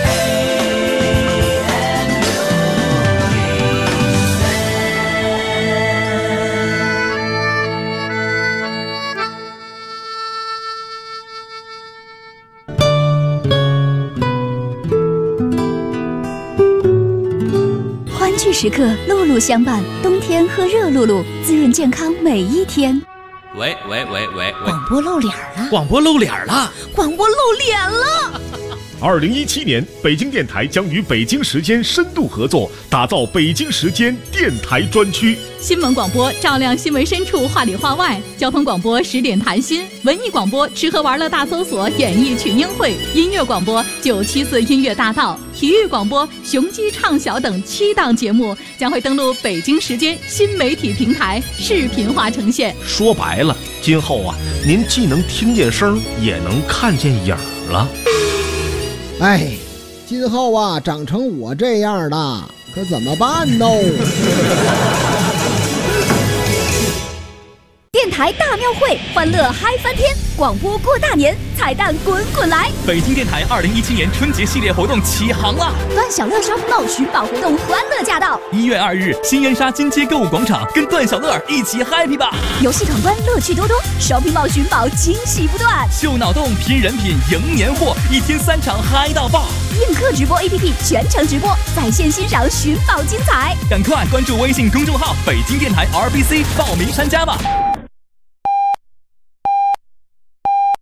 时刻露露相伴，冬天喝热露露，滋润健康每一天。 喂， 广播露脸了！ 广播露脸了！ 广播露脸了 ！2017年，北京电台将与北京时间深度合作，打造北京时间电台专区。 新闻广播照亮新闻深处，话里话外；交通广播10点谈心；文艺广播吃喝玩乐大搜索，演艺群英会；音乐广播974音乐大道；体育广播雄鸡畅晓等7档节目将会登陆北京时间新媒体平台，视频化呈现。 说白了，今后啊，您既能听见声，也能看见影了。 哎，今后啊，长成我这样的，可怎么办呢？ 电电台大庙会，欢乐嗨翻天，广播过大年，彩蛋滚滚来。 北京电台2017年春节系列活动起航了， 段小乐 Shopping Mall 寻宝活动欢乐驾到。 1月2日，新恩沙金街购物广场，跟段小乐一起 happy 吧！ 游戏闯关乐趣多多，Shopping Mall寻宝惊喜不断， 秀脑洞拼人品赢年货，1天3场嗨到爆！ 映客直播 APP 全程直播，在线欣赏寻宝精彩。 赶快关注微信公众号北京电台 RBC 报名参加吧。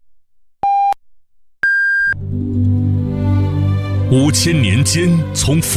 5000年间，从